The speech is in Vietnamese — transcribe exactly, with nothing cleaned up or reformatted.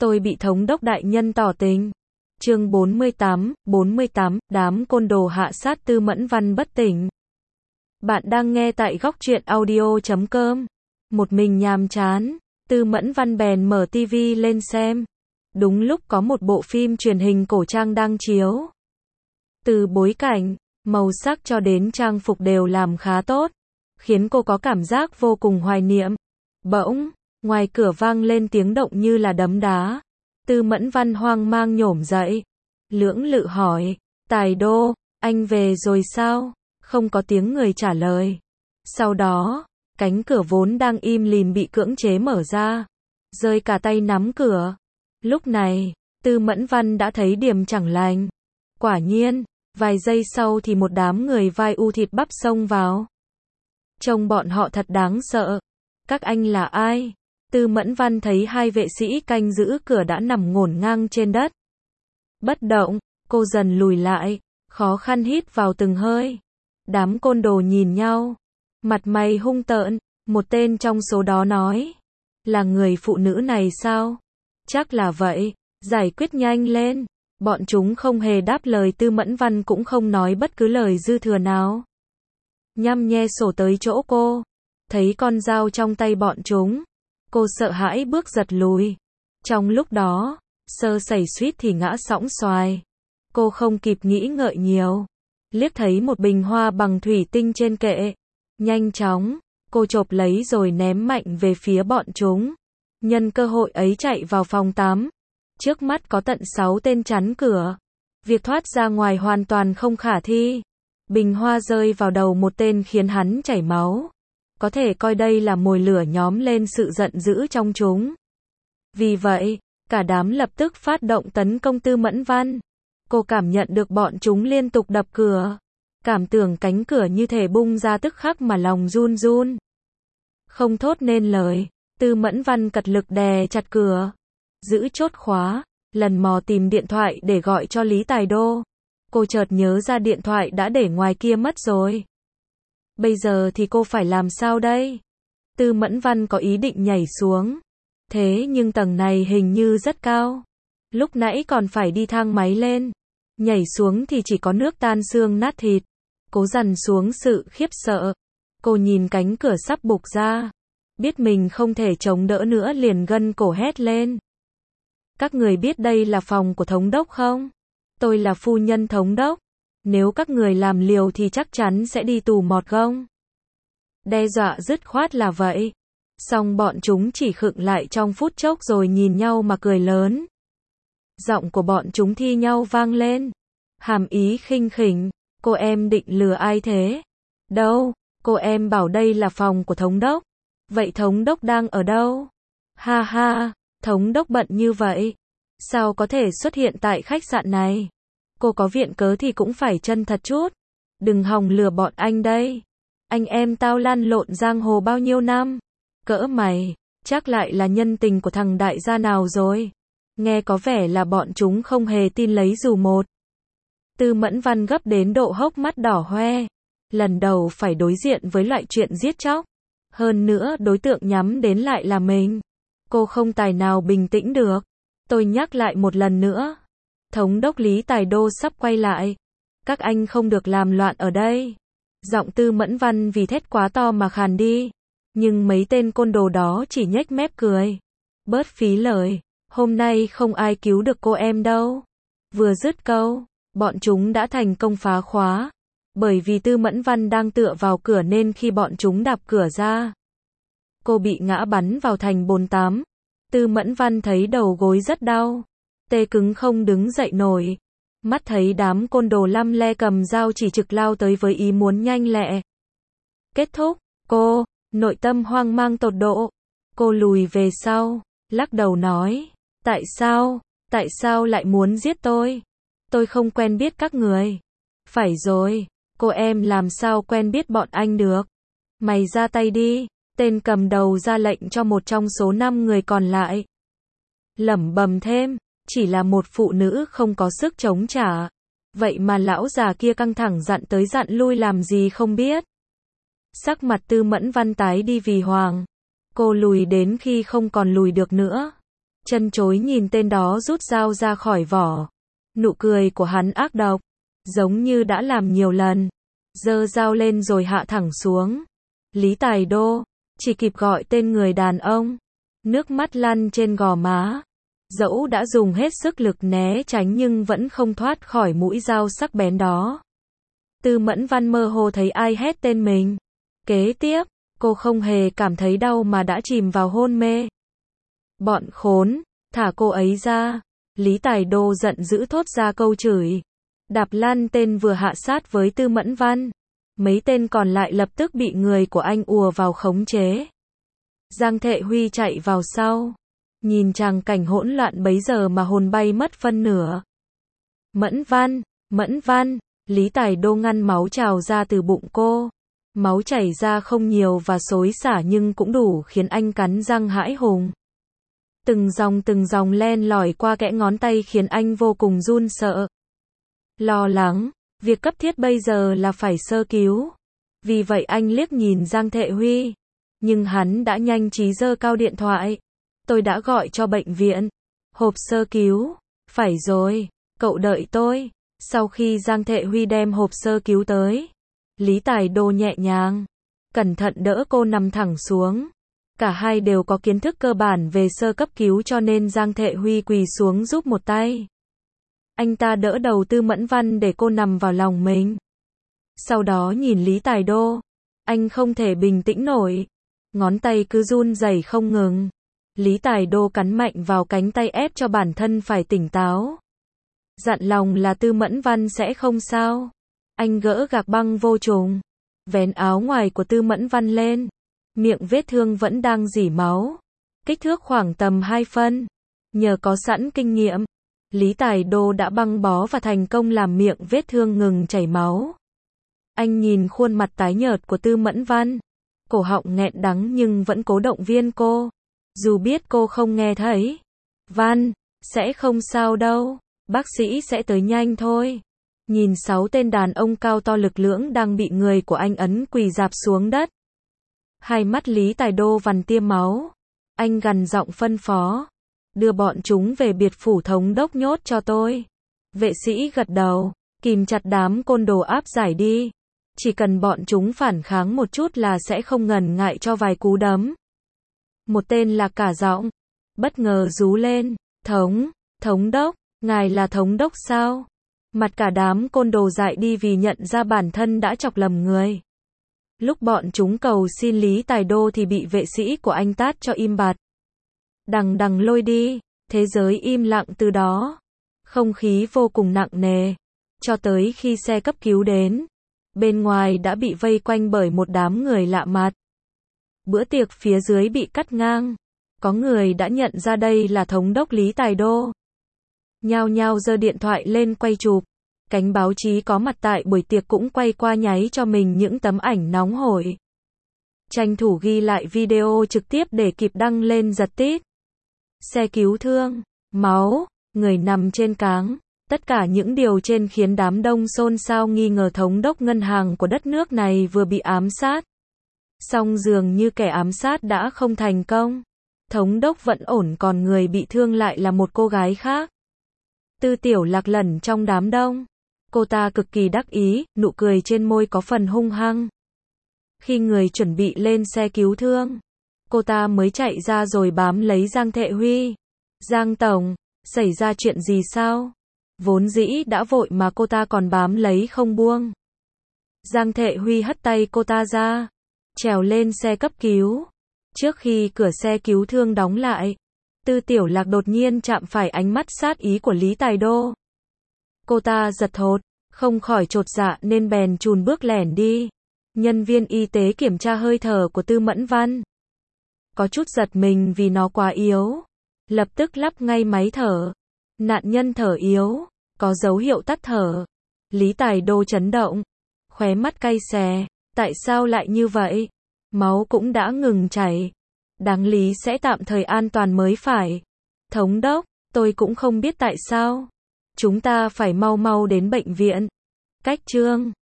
Tôi bị thống đốc đại nhân tỏ tình. Chương bốn mươi tám, bốn mươi tám, đám côn đồ hạ sát Tư Mẫn Văn bất tỉnh. Bạn đang nghe tại góc truyện audio chấm com. Một mình nhàm chán, Tư Mẫn Văn bèn mở tivi lên xem. Đúng lúc có một bộ phim truyền hình cổ trang đang chiếu. Từ bối cảnh, màu sắc cho đến trang phục đều làm khá tốt, khiến cô có cảm giác vô cùng hoài niệm. Bỗng, ngoài cửa vang lên tiếng động như là đấm đá. Tư Mẫn Văn hoang mang nhổm dậy, lưỡng lự hỏi, Tài Đô, anh về rồi sao? Không có tiếng người trả lời. Sau đó, cánh cửa vốn đang im lìm bị cưỡng chế mở ra, rơi cả tay nắm cửa. Lúc này, Tư Mẫn Văn đã thấy điểm chẳng lành. Quả nhiên, vài giây sau thì một đám người vai u thịt bắp xông vào. Trông bọn họ thật đáng sợ. Các anh là ai? Tư Mẫn Văn thấy hai vệ sĩ canh giữ cửa đã nằm ngổn ngang trên đất. Bất động, cô dần lùi lại, khó khăn hít vào từng hơi. Đám côn đồ nhìn nhau, mặt mày hung tợn, một tên trong số đó nói, là người phụ nữ này sao? Chắc là vậy, giải quyết nhanh lên. Bọn chúng không hề đáp lời, Tư Mẫn Văn cũng không nói bất cứ lời dư thừa nào. Nhăm nhe sổ tới chỗ cô, thấy con dao trong tay bọn chúng, cô sợ hãi bước giật lùi. Trong lúc đó, sơ sẩy suýt thì ngã sõng xoài. Cô không kịp nghĩ ngợi nhiều, liếc thấy một bình hoa bằng thủy tinh trên kệ. Nhanh chóng, cô chộp lấy rồi ném mạnh về phía bọn chúng. Nhân cơ hội ấy chạy vào phòng tắm. Trước mắt có tận sáu tên chắn cửa. Việc thoát ra ngoài hoàn toàn không khả thi. Bình hoa rơi vào đầu một tên khiến hắn chảy máu. Có thể coi đây là mồi lửa nhóm lên sự giận dữ trong chúng. Vì vậy, cả đám lập tức phát động tấn công Tư Mẫn Văn. Cô cảm nhận được bọn chúng liên tục đập cửa. Cảm tưởng cánh cửa như thể bung ra tức khắc mà lòng run run. Không thốt nên lời, Tư Mẫn Văn cật lực đè chặt cửa. Giữ chốt khóa, lần mò tìm điện thoại để gọi cho Lý Tài Đô. Cô chợt nhớ ra điện thoại đã để ngoài kia mất rồi. Bây giờ thì cô phải làm sao đây? Tư Mẫn Văn có ý định nhảy xuống. Thế nhưng tầng này hình như rất cao. Lúc nãy còn phải đi thang máy lên. Nhảy xuống thì chỉ có nước tan xương nát thịt. Cố dằn xuống sự khiếp sợ. Cô nhìn cánh cửa sắp bục ra. Biết mình không thể chống đỡ nữa liền gân cổ hét lên. Các người biết đây là phòng của thống đốc không? Tôi là phu nhân thống đốc. Nếu các người làm liều thì chắc chắn sẽ đi tù mọt gông. Đe dọa dứt khoát là vậy. Xong bọn chúng chỉ khựng lại trong phút chốc rồi nhìn nhau mà cười lớn. Giọng của bọn chúng thi nhau vang lên. Hàm ý khinh khỉnh. Cô em định lừa ai thế? Đâu, cô em bảo đây là phòng của thống đốc. Vậy thống đốc đang ở đâu? Ha ha, thống đốc bận như vậy. Sao có thể xuất hiện tại khách sạn này? Cô có viện cớ thì cũng phải chân thật chút. Đừng hòng lừa bọn anh đây. Anh em tao lăn lộn giang hồ bao nhiêu năm. Cỡ mày, chắc lại là nhân tình của thằng đại gia nào rồi. Nghe có vẻ là bọn chúng không hề tin lấy dù một. Tư Mẫn Văn gấp đến độ hốc mắt đỏ hoe. Lần đầu phải đối diện với loại chuyện giết chóc. Hơn nữa đối tượng nhắm đến lại là mình. Cô không tài nào bình tĩnh được. Tôi nhắc lại một lần nữa. Thống đốc Lý Tài Đô sắp quay lại. Các anh không được làm loạn ở đây. Giọng Tư Mẫn Văn vì thét quá to mà khàn đi. Nhưng mấy tên côn đồ đó chỉ nhếch mép cười. Bớt phí lời. Hôm nay không ai cứu được cô em đâu. Vừa dứt câu, bọn chúng đã thành công phá khóa. Bởi vì Tư Mẫn Văn đang tựa vào cửa nên khi bọn chúng đạp cửa ra, cô bị ngã bắn vào thành bồn tắm. Tư Mẫn Văn thấy đầu gối rất đau. Tê cứng không đứng dậy nổi. Mắt thấy đám côn đồ lăm le cầm dao chỉ trực lao tới với ý muốn nhanh lẹ kết thúc. Cô, nội tâm hoang mang tột độ. Cô lùi về sau, lắc đầu nói. Tại sao, tại sao lại muốn giết tôi? Tôi không quen biết các người. Phải rồi, cô em làm sao quen biết bọn anh được? Mày ra tay đi. Tên cầm đầu ra lệnh cho một trong số năm người còn lại. Lẩm bẩm thêm, chỉ là một phụ nữ không có sức chống trả. Vậy mà lão già kia căng thẳng dặn tới dặn lui làm gì không biết. Sắc mặt Tư Mẫn Văn tái đi vì hoảng. Cô lùi đến khi không còn lùi được nữa. chân chối nhìn tên đó rút dao ra khỏi vỏ. Nụ cười của hắn ác độc, giống như đã làm nhiều lần. Giơ dao lên rồi hạ thẳng xuống. Lý Tài Đô chỉ kịp gọi tên người đàn ông, nước mắt lăn trên gò má. Dẫu đã dùng hết sức lực né tránh nhưng vẫn không thoát khỏi mũi dao sắc bén đó. Tư Mẫn Văn mơ hồ thấy ai hét tên mình. Kế tiếp, cô không hề cảm thấy đau mà đã chìm vào hôn mê. Bọn khốn, thả cô ấy ra. Lý Tài Đô giận dữ thốt ra câu chửi. Đạp lăn tên vừa hạ sát với Tư Mẫn Văn. Mấy tên còn lại lập tức bị người của anh ùa vào khống chế. Giang Thệ Huy chạy vào sau. Nhìn tràng cảnh hỗn loạn bấy giờ mà hồn bay mất phân nửa. Mẫn Văn, Mẫn Văn, Lý Tài Đô ngăn máu trào ra từ bụng cô. Máu chảy ra không nhiều và xối xả nhưng cũng đủ khiến anh cắn răng hãi hùng. Từng dòng từng dòng len lỏi qua kẽ ngón tay khiến anh vô cùng run sợ. Lo lắng, việc cấp thiết bây giờ là phải sơ cứu. Vì vậy anh liếc nhìn Giang Thệ Huy. Nhưng hắn đã nhanh trí giơ cao điện thoại. Tôi đã gọi cho bệnh viện. Hộp sơ cứu. Phải rồi, cậu đợi tôi. Sau khi Giang Thệ Huy đem hộp sơ cứu tới, Lý Tài Đô nhẹ nhàng, cẩn thận đỡ cô nằm thẳng xuống. Cả hai đều có kiến thức cơ bản về sơ cấp cứu cho nên Giang Thệ Huy quỳ xuống giúp một tay. Anh ta đỡ đầu Tư Mẫn Văn để cô nằm vào lòng mình. Sau đó nhìn Lý Tài Đô. Anh không thể bình tĩnh nổi. Ngón tay cứ run rẩy không ngừng. Lý Tài Đô cắn mạnh vào cánh tay ép cho bản thân phải tỉnh táo. Dặn lòng là Tư Mẫn Văn sẽ không sao. Anh gỡ gạc băng vô trùng, vén áo ngoài của Tư Mẫn Văn lên. Miệng vết thương vẫn đang rỉ máu. Kích thước khoảng tầm hai phân. Nhờ có sẵn kinh nghiệm, Lý Tài Đô đã băng bó và thành công làm miệng vết thương ngừng chảy máu. Anh nhìn khuôn mặt tái nhợt của Tư Mẫn Văn. Cổ họng nghẹn đắng nhưng vẫn cố động viên cô. Dù biết cô không nghe thấy. Văn, sẽ không sao đâu. Bác sĩ sẽ tới nhanh thôi. Nhìn sáu tên đàn ông cao to lực lưỡng đang bị người của anh ấn quỳ rạp xuống đất. Hai mắt Lý Tài Đô vằn tia máu. Anh gằn giọng phân phó. Đưa bọn chúng về biệt phủ thống đốc nhốt cho tôi. Vệ sĩ gật đầu. Kìm chặt đám côn đồ áp giải đi. Chỉ cần bọn chúng phản kháng một chút là sẽ không ngần ngại cho vài cú đấm. Một tên là cả giọng. Bất ngờ rú lên. Thống, thống đốc, ngài là thống đốc sao? Mặt cả đám côn đồ dại đi vì nhận ra bản thân đã chọc lầm người. Lúc bọn chúng cầu xin Lý Tài Đô thì bị vệ sĩ của anh tát cho im bặt. Đằng đằng lôi đi, thế giới im lặng từ đó. Không khí vô cùng nặng nề. Cho tới khi xe cấp cứu đến. Bên ngoài đã bị vây quanh bởi một đám người lạ mặt. Bữa tiệc phía dưới bị cắt ngang. Có người đã nhận ra đây là thống đốc Lý Tài Đô. Nhao nhao giơ điện thoại lên quay chụp. Cánh báo chí có mặt tại buổi tiệc cũng quay qua nháy cho mình những tấm ảnh nóng hổi. Tranh thủ ghi lại video trực tiếp để kịp đăng lên giật tít. Xe cứu thương, máu, người nằm trên cáng. Tất cả những điều trên khiến đám đông xôn xao nghi ngờ thống đốc ngân hàng của đất nước này vừa bị ám sát. Song dường như kẻ ám sát đã không thành công. Thống đốc vẫn ổn còn người bị thương lại là một cô gái khác. Tư Tiểu Lạc lẩn trong đám đông. Cô ta cực kỳ đắc ý, nụ cười trên môi có phần hung hăng. Khi người chuẩn bị lên xe cứu thương, cô ta mới chạy ra rồi bám lấy Giang Thệ Huy. Giang Tổng, xảy ra chuyện gì sao? Vốn dĩ đã vội mà cô ta còn bám lấy không buông. Giang Thệ Huy hất tay cô ta ra, trèo lên xe cấp cứu. Trước khi cửa xe cứu thương đóng lại, Tư Tiểu Lạc đột nhiên chạm phải ánh mắt sát ý của Lý Tài Đô. Cô ta giật thót, không khỏi chột dạ nên bèn chùn bước lẻn đi. Nhân viên y tế kiểm tra hơi thở của Tư Mẫn Văn. Có chút giật mình vì nó quá yếu. Lập tức lắp ngay máy thở. Nạn nhân thở yếu, có dấu hiệu tắt thở. Lý Tài Đô chấn động, khóe mắt cay xè. Tại sao lại như vậy? Máu cũng đã ngừng chảy. Đáng lý sẽ tạm thời an toàn mới phải. Thống đốc, tôi cũng không biết tại sao. Chúng ta phải mau mau đến bệnh viện. Cách chương